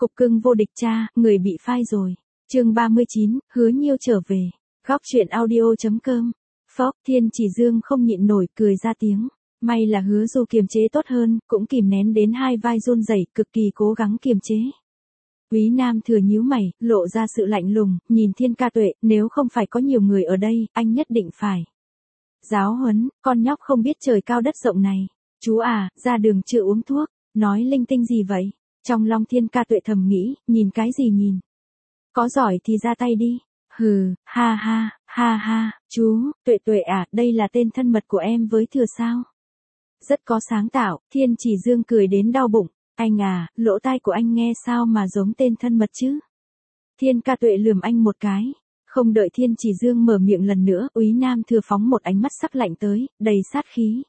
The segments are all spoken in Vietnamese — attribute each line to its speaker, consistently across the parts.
Speaker 1: Cục cưng vô địch cha, người bị phai rồi. Chương 39, Hứa Nhiêu trở về. Góc truyện audio.com. Phốc, Thiên Chỉ Dương không nhịn nổi cười ra tiếng. May là Hứa Du kiềm chế tốt hơn, cũng kìm nén đến hai vai run rẩy, cực kỳ cố gắng kiềm chế. Úy Nam Thừa nhíu mày, lộ ra sự lạnh lùng, nhìn Thiên Ca Tuệ, nếu không phải có nhiều người ở đây, anh nhất định phải giáo huấn, con nhóc không biết trời cao đất rộng này. Chú à, ra đường chưa uống thuốc, nói linh tinh gì vậy? Trong lòng Thiên Ca Tuệ thầm nghĩ, nhìn cái gì nhìn? Có giỏi thì ra tay đi. Hừ, ha ha, chú, Tuệ Tuệ à, đây là tên thân mật của em với Thừa sao? Rất có sáng tạo, Thiên Chỉ Dương cười đến đau bụng. Anh à, lỗ tai của anh nghe sao mà giống tên thân mật chứ? Thiên Ca Tuệ lườm anh một cái. Không đợi Thiên Chỉ Dương mở miệng lần nữa, Úy Nam Thừa phóng một ánh mắt sắc lạnh tới, đầy sát khí.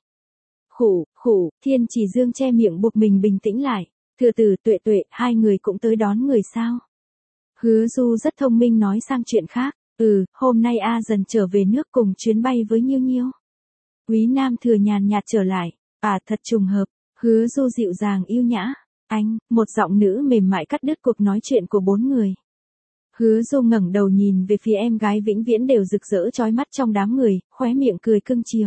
Speaker 1: Khủ, Thiên Chỉ Dương che miệng buộc mình bình tĩnh lại. Thừa Tử, Tuệ Tuệ, hai người cũng tới đón người sao? Hứa Du rất thông minh nói sang chuyện khác. Hôm nay A Dần trở về nước cùng chuyến bay với Nhiêu Nhiêu. Úy Nam Thừa nhàn nhạt trở lại. À, thật trùng hợp. Hứa Du dịu dàng yêu nhã. Anh, một giọng nữ mềm mại cắt đứt cuộc nói chuyện của bốn người. Hứa Du ngẩng đầu nhìn về phía em gái vĩnh viễn đều rực rỡ chói mắt trong đám người, khóe miệng cười cưng chiều.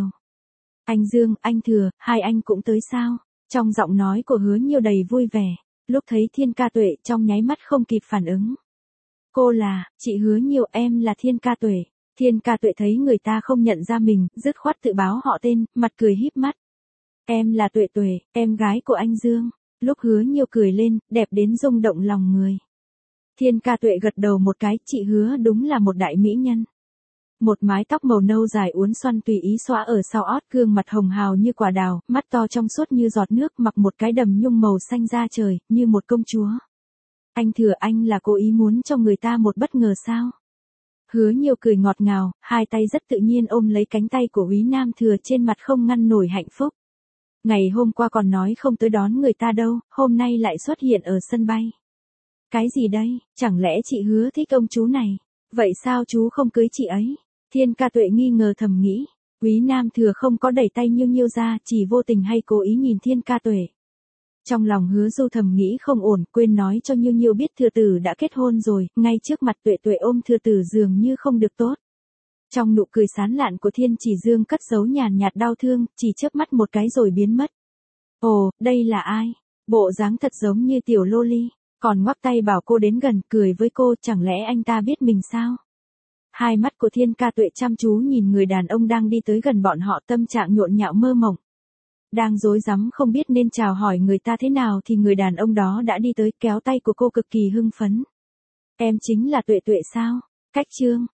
Speaker 1: Anh Dương, anh Thừa, hai anh cũng tới sao? Trong giọng nói của Hứa Nhiêu đầy vui vẻ. Lúc thấy Thiên Ca Tuệ trong nháy mắt không kịp phản ứng. Cô là, chị Hứa Nhiêu, em là Thiên Ca Tuệ. Thiên Ca Tuệ thấy người ta không nhận ra mình, dứt khoát tự báo họ tên, mặt cười híp mắt. Em là Tuệ Tuệ, em gái của anh Dương. Lúc Hứa Nhiêu cười lên, đẹp đến rung động lòng người. Thiên Ca Tuệ gật đầu một cái, chị Hứa đúng là một đại mỹ nhân. Một mái tóc màu nâu dài uốn xoăn tùy ý xõa ở sau ót, gương mặt hồng hào như quả đào, mắt to trong suốt như giọt nước, mặc một cái đầm nhung màu xanh da trời, như một công chúa. Anh Thừa, anh là cố ý muốn cho người ta một bất ngờ sao? Hứa Nhiêu cười ngọt ngào, hai tay rất tự nhiên ôm lấy cánh tay của Úy Nam Thừa, trên mặt không ngăn nổi hạnh phúc. Ngày hôm qua còn nói không tới đón người ta đâu, hôm nay lại xuất hiện ở sân bay. Cái gì đây, chẳng lẽ chị Hứa thích ông chú này? Vậy sao chú không cưới chị ấy? Thiên Ca Tuệ nghi ngờ thầm nghĩ. Úy Nam Thừa không có đẩy tay Nhiêu Nhiêu ra, chỉ vô tình hay cố ý nhìn Thiên Ca Tuệ. Trong lòng Hứa Du thầm nghĩ không ổn, quên nói cho Nhiêu Nhiêu biết Thừa Tử đã kết hôn rồi, ngay trước mặt Tuệ Tuệ ôm Thừa Tử dường như không được tốt. Trong nụ cười sán lạn của Thiên Chỉ Dương cất giấu nhàn nhạt đau thương, chỉ chớp mắt một cái rồi biến mất. Ồ, đây là ai? Bộ dáng thật giống như tiểu loli, còn ngoắc tay bảo cô đến gần, cười với cô, chẳng lẽ anh ta biết mình sao? Hai mắt của Thiên Ca Tuệ chăm chú nhìn người đàn ông đang đi tới gần bọn họ, tâm trạng nhộn nhạo mơ mộng. Đang rối rắm không biết nên chào hỏi người ta thế nào thì người đàn ông đó đã đi tới, kéo tay của cô cực kỳ hưng phấn. Em chính là Tuệ Tuệ sao? Cách chương.